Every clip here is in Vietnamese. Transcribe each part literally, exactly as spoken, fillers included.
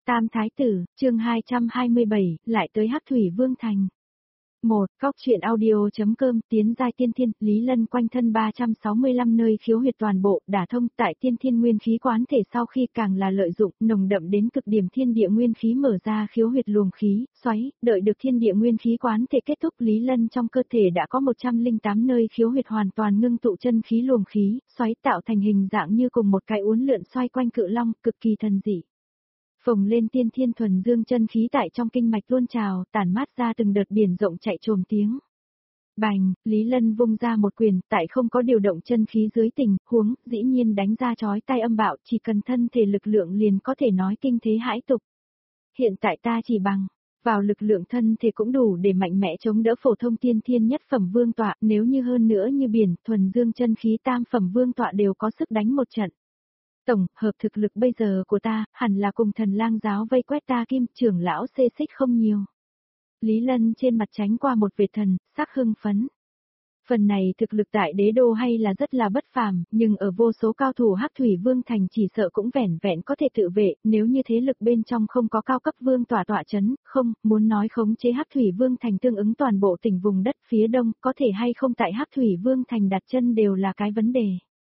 Tam Thái Tử, chương hai trăm hai mươi bảy, lại tới Hắc Thủy Vương Thành. một. Cóc truyện audio.com tiến giai tiên thiên, Lý Lân quanh thân ba trăm sáu mươi lăm nơi khiếu huyệt toàn bộ, đả thông tại tiên thiên nguyên khí quán thể sau khi càng là lợi dụng, nồng đậm đến cực điểm thiên địa nguyên khí mở ra khiếu huyệt luồng khí, xoáy, đợi được thiên địa nguyên khí quán thể kết thúc Lý Lân trong cơ thể đã có một trăm lẻ tám nơi khiếu huyệt hoàn toàn ngưng tụ chân khí luồng khí, xoáy tạo thành hình dạng như cùng một cái uốn lượn xoay quanh cự long, cực kỳ thần dị. Phồng lên tiên thiên thuần dương chân khí tại trong kinh mạch luôn trào, tản mát ra từng đợt biển rộng chạy trồm tiếng. Bành, Lý Lân vung ra một quyền, tại không có điều động chân khí dưới tình huống, dĩ nhiên đánh ra chói tai âm bạo, chỉ cần thân thể lực lượng liền có thể nói kinh thế hãi tục. Hiện tại ta chỉ bằng vào lực lượng thân thể cũng đủ để mạnh mẽ chống đỡ phổ thông tiên thiên nhất phẩm vương tọa, nếu như hơn nữa như biển, thuần dương chân khí tam phẩm vương tọa đều có sức đánh một trận. Tổng hợp thực lực bây giờ của ta, hẳn là cùng thần lang giáo vây quét ta kim trưởng lão xê xích không nhiều. Lý Lân trên mặt tránh qua một vệt thần, sắc hưng phấn. Phần này thực lực tại đế đô hay là rất là bất phàm, nhưng ở vô số cao thủ Hắc Thủy Vương Thành chỉ sợ cũng vẻn vẹn có thể tự vệ, nếu như thế lực bên trong không có cao cấp vương tỏa tỏa chấn, không, muốn nói khống chế Hắc Thủy Vương Thành tương ứng toàn bộ tỉnh vùng đất phía đông, có thể hay không tại Hắc Thủy Vương Thành đặt chân đều là cái vấn đề.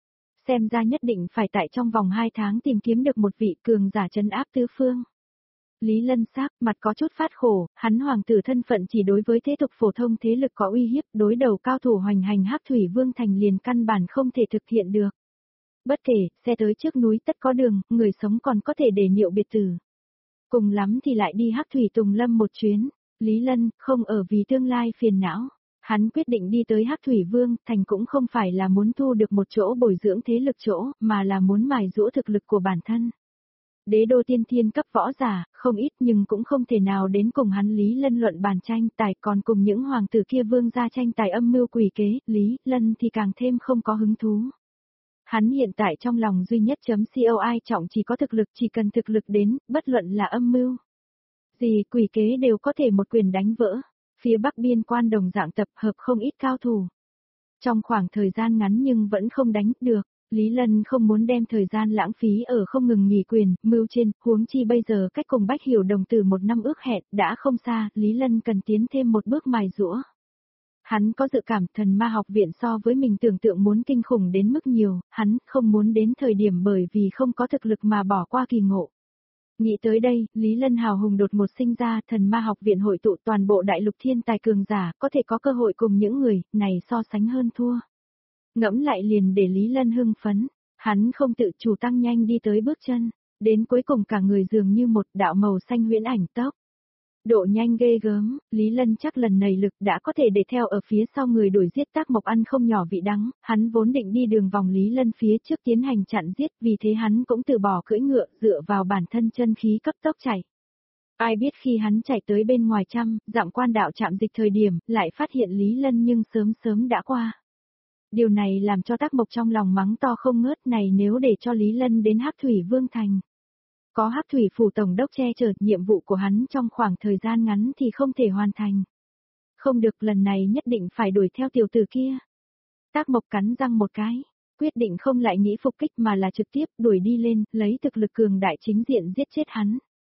Xem ra nhất định phải tại trong vòng hai tháng tìm kiếm được một vị cường giả trấn áp tứ phương. Lý Lân sắc mặt có chút phát khổ, hắn hoàng tử thân phận chỉ đối với thế tục phổ thông thế lực có uy hiếp, đối đầu cao thủ hoành hành Hắc Thủy Vương Thành liền căn bản không thể thực hiện được. Bất kể, xe tới trước núi tất có đường, người sống còn có thể để niệu biệt tử. Cùng lắm thì lại đi Hắc Thủy Tùng Lâm một chuyến, Lý Lân không ở vì tương lai phiền não. Hắn quyết định đi tới Hắc Thủy Vương Thành cũng không phải là muốn thu được một chỗ bồi dưỡng thế lực chỗ, mà là muốn mài giũa thực lực của bản thân. Đế đô tiên thiên cấp võ giả, không ít nhưng cũng không thể nào đến cùng hắn Lý Lân luận bàn tranh tài, còn cùng những hoàng tử kia vương gia tranh tài âm mưu quỷ kế, Lý Lân thì càng thêm không có hứng thú. Hắn hiện tại trong lòng duy nhất chấm coi trọng chỉ có thực lực, chỉ cần thực lực đến, bất luận là âm mưu gì quỷ kế đều có thể một quyền đánh vỡ. Phía bắc biên quan đồng dạng tập hợp không ít cao thủ. Trong khoảng thời gian ngắn nhưng vẫn không đánh được, Lý Lân không muốn đem thời gian lãng phí ở không ngừng nghỉ quyền, mưu trên, huống chi bây giờ cách cùng Bách Hiểu đồng tử một năm ước hẹn, đã không xa, Lý Lân cần tiến thêm một bước mài giũa. Hắn có dự cảm thần ma học viện so với mình tưởng tượng muốn kinh khủng đến mức nhiều, hắn không muốn đến thời điểm bởi vì không có thực lực mà bỏ qua kỳ ngộ. Nghĩ tới đây, Lý Lân hào hùng đột một sinh ra, thần ma học viện hội tụ toàn bộ đại lục thiên tài cường giả, có thể có cơ hội cùng những người này so sánh hơn thua. Ngẫm lại liền để Lý Lân hưng phấn, hắn không tự chủ tăng nhanh đi tới bước chân, đến cuối cùng cả người dường như một đạo màu xanh huyễn ảnh tốc. Độ nhanh ghê gớm, Lý Lân chắc lần này lực đã có thể để theo ở phía sau người đuổi giết Tác Mộc ăn không nhỏ vị đắng, hắn vốn định đi đường vòng Lý Lân phía trước tiến hành chặn giết, vì thế hắn cũng từ bỏ cưỡi ngựa, dựa vào bản thân chân khí cấp tốc chạy. Ai biết khi hắn chạy tới bên ngoài trăm, dặm quan đạo trạm dịch thời điểm, lại phát hiện Lý Lân nhưng sớm sớm đã qua. Điều này làm cho Tác Mộc trong lòng mắng to không ngớt, này nếu để cho Lý Lân đến Hắc Thủy Vương Thành. Có Hắc Thủy phủ tổng đốc che chở, nhiệm vụ của hắn trong khoảng thời gian ngắn thì không thể hoàn thành. Không được, lần này nhất định phải đuổi theo tiểu tử kia. Tác Mộc cắn răng một cái, quyết định không lại nghĩ phục kích mà là trực tiếp đuổi đi lên, lấy thực lực cường đại chính diện giết chết hắn.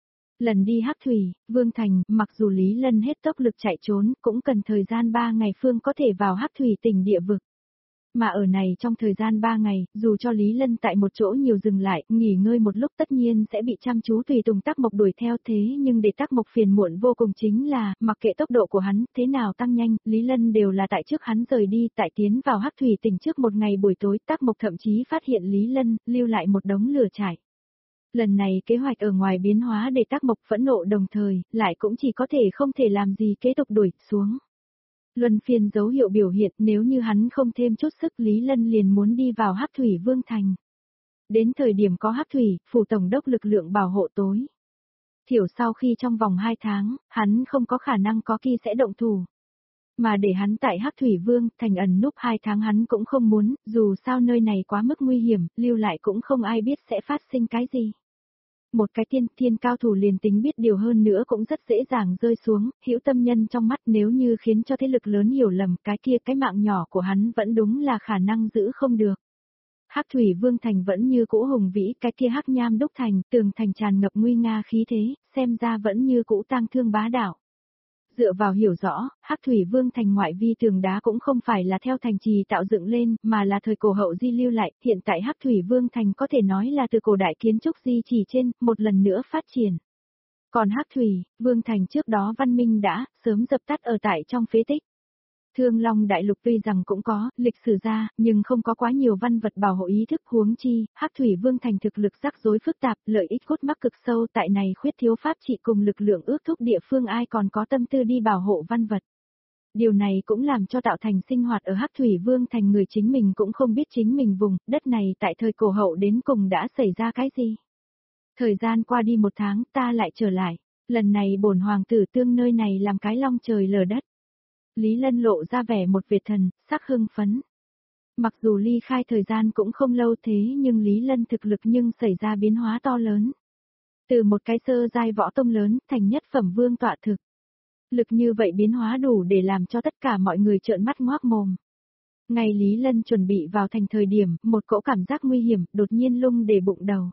Lần đi Hắc Thủy Vương Thành, mặc dù Lý Lân hết tốc lực chạy trốn, cũng cần thời gian ba ngày phương có thể vào Hắc Thủy tỉnh địa vực. Mà ở này trong thời gian ba ngày, dù cho Lý Lân tại một chỗ nhiều dừng lại, nghỉ ngơi một lúc tất nhiên sẽ bị chăm chú tùy tùng Tác Mộc đuổi theo, thế nhưng để Tác Mộc phiền muộn vô cùng chính là, mặc kệ tốc độ của hắn thế nào tăng nhanh, Lý Lân đều là tại trước hắn rời đi, tại tiến vào Hắc Thủy tỉnh trước một ngày buổi tối, Tác Mộc thậm chí phát hiện Lý Lân, lưu lại một đống lửa trại. Lần này kế hoạch ở ngoài biến hóa để Tác Mộc phẫn nộ đồng thời, lại cũng chỉ có thể không thể làm gì kế tục đuổi xuống. Luân phiên dấu hiệu biểu hiện, nếu như hắn không thêm chút sức Lý Lân liền muốn đi vào Hắc Thủy Vương Thành. Đến thời điểm có Hắc Thủy, phủ tổng đốc lực lượng bảo hộ tối. Thiểu sau khi trong vòng hai tháng, hắn không có khả năng có khi sẽ động thủ. Mà để hắn tại Hắc Thủy Vương Thành ẩn núp hai tháng hắn cũng không muốn, dù sao nơi này quá mức nguy hiểm, lưu lại cũng không ai biết sẽ phát sinh cái gì. Một cái tiên thiên cao thủ liền tính biết điều hơn nữa cũng rất dễ dàng rơi xuống, hữu tâm nhân trong mắt nếu như khiến cho thế lực lớn hiểu lầm cái kia cái mạng nhỏ của hắn vẫn đúng là khả năng giữ không được. Hắc Thủy Vương Thành vẫn như cũ hùng vĩ, cái kia hắc nham đúc thành, tường thành tràn ngập nguy nga khí thế, xem ra vẫn như cũ tang thương bá đạo. Dựa vào hiểu rõ, Hắc Thủy Vương Thành ngoại vi tường đá cũng không phải là theo thành trì tạo dựng lên, mà là thời cổ hậu di lưu lại, hiện tại Hắc Thủy Vương Thành có thể nói là từ cổ đại kiến trúc di chỉ trên, một lần nữa phát triển. Còn Hắc Thủy, Vương Thành trước đó văn minh đã, sớm dập tắt ở tại trong phế tích. Thương Long Đại Lục tuy rằng cũng có, lịch sử ra, nhưng không có quá nhiều văn vật bảo hộ ý thức huống chi, Hắc Thủy Vương Thành thực lực rắc rối phức tạp, lợi ích cốt mắc cực sâu tại này khuyết thiếu pháp trị cùng lực lượng ước thúc địa phương ai còn có tâm tư đi bảo hộ văn vật. Điều này cũng làm cho tạo thành sinh hoạt ở Hắc Thủy Vương Thành người chính mình cũng không biết chính mình vùng, đất này tại thời cổ hậu đến cùng đã xảy ra cái gì. Thời gian qua đi một tháng ta lại trở lại, lần này bổn hoàng tử tương nơi này làm cái long trời lở đất. Lý Lân lộ ra vẻ một Việt thần, sắc hưng phấn. Mặc dù ly khai thời gian cũng không lâu thế nhưng Lý Lân thực lực nhưng xảy ra biến hóa to lớn. Từ một cái sơ giai võ tông lớn thành nhất phẩm vương tọa thực. Lực như vậy biến hóa đủ để làm cho tất cả mọi người trợn mắt ngoác mồm. Ngày Lý Lân chuẩn bị vào thành thời điểm, một cỗ cảm giác nguy hiểm đột nhiên lung để bụng đầu.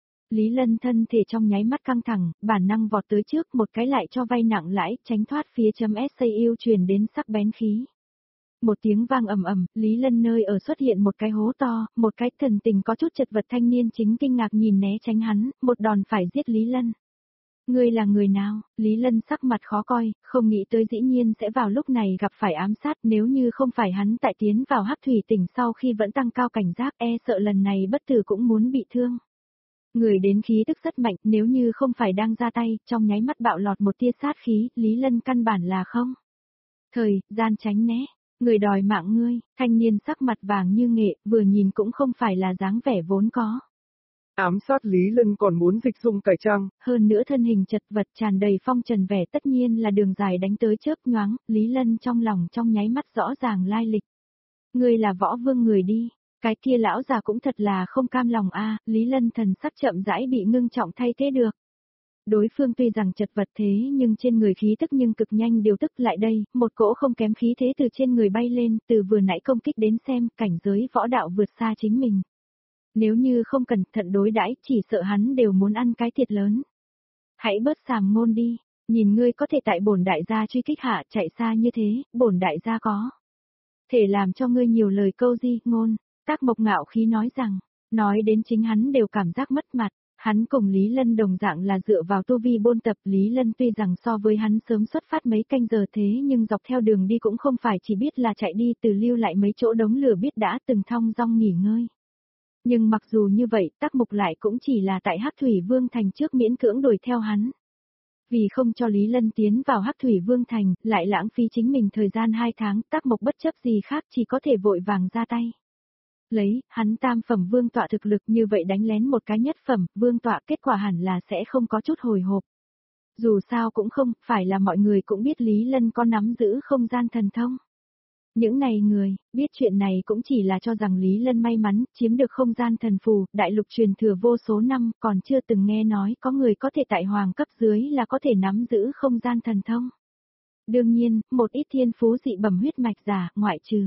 Lý Lân thân thể trong nháy mắt căng thẳng, bản năng vọt tới trước một cái lại cho vay nặng lãi, tránh thoát phía chấm ét a u truyền đến sắc bén khí. Một tiếng vang ầm ầm, Lý Lân nơi ở xuất hiện một cái hố to, một cái thần tình có chút chật vật thanh niên chính kinh ngạc nhìn né tránh hắn, một đòn phải giết Lý Lân. Ngươi là người nào? Lý Lân sắc mặt khó coi, không nghĩ tới dĩ nhiên sẽ vào lúc này gặp phải ám sát, nếu như không phải hắn tại tiến vào Hắc Thủy tỉnh sau khi vẫn tăng cao cảnh giác, e sợ lần này bất tử cũng muốn bị thương. Người đến khí tức rất mạnh, nếu như không phải đang ra tay, trong nháy mắt bạo lọt một tia sát khí, Lý Lân căn bản là không. Thời, gian tránh né, người đòi mạng ngươi, thanh niên sắc mặt vàng như nghệ, vừa nhìn cũng không phải là dáng vẻ vốn có. Ám sát Lý Lân còn muốn dịch dung cải trang. Hơn nữa thân hình chật vật tràn đầy phong trần vẻ tất nhiên là đường dài đánh tới chớp nhoáng, Lý Lân trong lòng trong nháy mắt rõ ràng lai lịch. Ngươi là võ vương người đi. Cái kia lão già cũng thật là không cam lòng a, Lý Lân thần sắc chậm rãi bị ngưng trọng thay thế được. Đối phương tuy rằng chật vật thế nhưng trên người khí tức nhưng cực nhanh điều tức lại đây, một cỗ không kém khí thế từ trên người bay lên, từ vừa nãy công kích đến xem, cảnh giới võ đạo vượt xa chính mình. Nếu như không cẩn thận đối đãi, chỉ sợ hắn đều muốn ăn cái thiệt lớn. Hãy bớt sàm ngôn đi, nhìn ngươi có thể tại bổn đại gia truy kích hạ chạy xa như thế, bổn đại gia có thể làm cho ngươi nhiều lời câu di ngôn. Tác Mộc ngạo khí nói rằng, nói đến chính hắn đều cảm giác mất mặt, hắn cùng Lý Lân đồng dạng là dựa vào tu vi bôn tập. Lý Lân tuy rằng so với hắn sớm xuất phát mấy canh giờ thế nhưng dọc theo đường đi cũng không phải chỉ biết là chạy đi từ lưu lại mấy chỗ đống lửa biết đã từng thong dong nghỉ ngơi. Nhưng mặc dù như vậy, Tác Mộc lại cũng chỉ là tại Hắc Thủy Vương Thành trước miễn cưỡng đuổi theo hắn. Vì không cho Lý Lân tiến vào Hắc Thủy Vương Thành, lại lãng phí chính mình thời gian hai tháng, Tác Mộc bất chấp gì khác chỉ có thể vội vàng ra tay. Lấy, hắn tam phẩm vương tọa thực lực như vậy đánh lén một cái nhất phẩm, vương tọa kết quả hẳn là sẽ không có chút hồi hộp. Dù sao cũng không, phải là mọi người cũng biết Lý Lân có nắm giữ không gian thần thông. Những này người, biết chuyện này cũng chỉ là cho rằng Lý Lân may mắn, chiếm được không gian thần phù, đại lục truyền thừa vô số năm, còn chưa từng nghe nói có người có thể tại hoàng cấp dưới là có thể nắm giữ không gian thần thông. Đương nhiên, một ít thiên phú dị bẩm huyết mạch giả, ngoại trừ.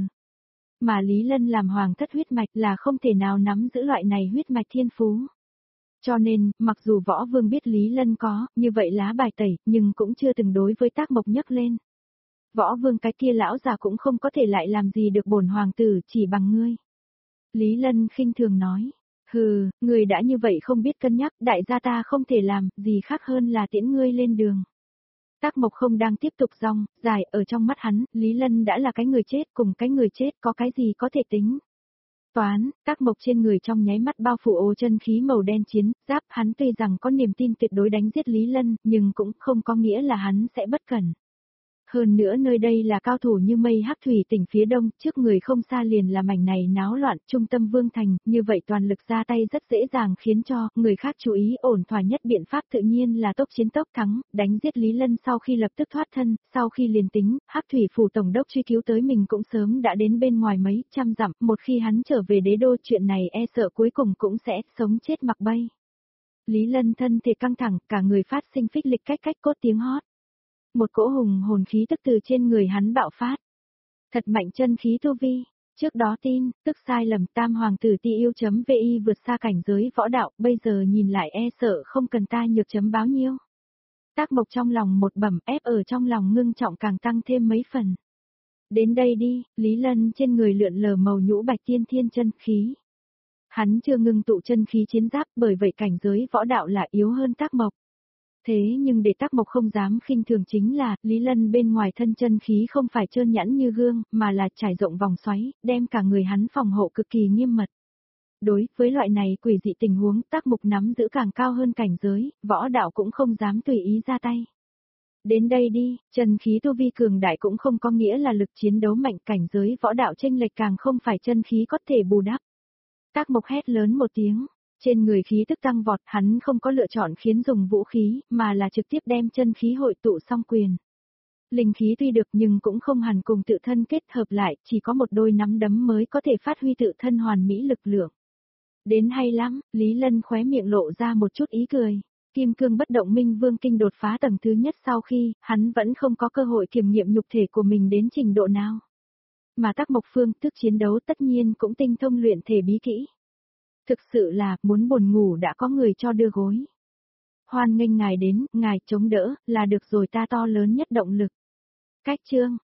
Mà Lý Lân làm hoàng thất huyết mạch là không thể nào nắm giữ loại này huyết mạch thiên phú. Cho nên, mặc dù võ vương biết Lý Lân có, như vậy lá bài tẩy, nhưng cũng chưa từng đối với Tác Mộc nhấc lên. Võ vương cái kia lão già cũng không có thể lại làm gì được bổn hoàng tử chỉ bằng ngươi. Lý Lân khinh thường nói, hừ, ngươi đã như vậy không biết cân nhắc, đại gia ta không thể làm, gì khác hơn là tiễn ngươi lên đường. Tác Mộc không đang tiếp tục rong, dài, ở trong mắt hắn, Lý Lân đã là cái người chết, cùng cái người chết có cái gì có thể tính. Toán, Tác Mộc trên người trong nháy mắt bao phủ ô chân khí màu đen chiến, giáp hắn tuy rằng có niềm tin tuyệt đối đánh giết Lý Lân, nhưng cũng không có nghĩa là hắn sẽ bất cẩn. Hơn nữa nơi đây là cao thủ như mây Hắc Thủy tỉnh phía đông, trước người không xa liền là mảnh này náo loạn, trung tâm vương thành, như vậy toàn lực ra tay rất dễ dàng khiến cho người khác chú ý. Ổn thỏa nhất biện pháp tự nhiên là tốc chiến tốc thắng, đánh giết Lý Lân sau khi lập tức thoát thân, sau khi liền tính, Hắc Thủy phủ tổng đốc truy cứu tới mình cũng sớm đã đến bên ngoài mấy trăm dặm, một khi hắn trở về đế đô chuyện này e sợ cuối cùng cũng sẽ sống chết mặc bay. Lý Lân thân thể căng thẳng, cả người phát sinh phích lịch cách cách cốt tiếng hót. Một cỗ hùng hồn khí tức từ trên người hắn bạo phát. Thật mạnh chân khí tu vi, Trước đó tin, tức sai lầm tam hoàng tử ti yêu.vi vượt xa cảnh giới võ đạo, bây giờ nhìn lại e sợ không cần ta nhược chấm báo nhiêu. Tác Mộc trong lòng một bẩm, ép ở trong lòng ngưng trọng càng tăng thêm mấy phần. Đến đây đi, Lý Lân trên người lượn lờ màu nhũ bạch tiên thiên chân khí. Hắn chưa ngưng tụ chân khí chiến giáp, bởi vậy cảnh giới võ đạo là yếu hơn Tác Mộc. Thế nhưng để Tác Mộc không dám khinh thường chính là, Lý Lân bên ngoài thân chân khí không phải trơn nhẵn như gương, mà là trải rộng vòng xoáy, đem cả người hắn phòng hộ cực kỳ nghiêm mật. Đối với loại này quỷ dị tình huống, Tác Mộc nắm giữ càng cao hơn cảnh giới, võ đạo cũng không dám tùy ý ra tay. Đến đây đi, chân khí tu vi cường đại cũng không có nghĩa là lực chiến đấu mạnh, cảnh giới võ đạo chênh lệch càng không phải chân khí có thể bù đắp. Tác Mộc hét lớn một tiếng, trên người khí tức tăng vọt, hắn không có lựa chọn khiến dùng vũ khí, mà là trực tiếp đem chân khí hội tụ song quyền. Linh khí tuy được nhưng cũng không hẳn cùng tự thân kết hợp lại, chỉ có một đôi nắm đấm mới có thể phát huy tự thân hoàn mỹ lực lượng. Đến hay lắm, Lý Lân khóe miệng lộ ra một chút ý cười. Kim cương bất động minh vương kinh đột phá tầng thứ nhất sau khi, hắn vẫn không có cơ hội kiểm nghiệm nhục thể của mình đến trình độ nào. Mà Tác Mộc phương thức chiến đấu tất nhiên cũng tinh thông luyện thể bí kỹ. Thực sự là, muốn buồn ngủ đã có người cho đưa gối. Hoan nghênh ngài đến, ngài chống đỡ, là được rồi ta to lớn nhất động lực. Cách chương,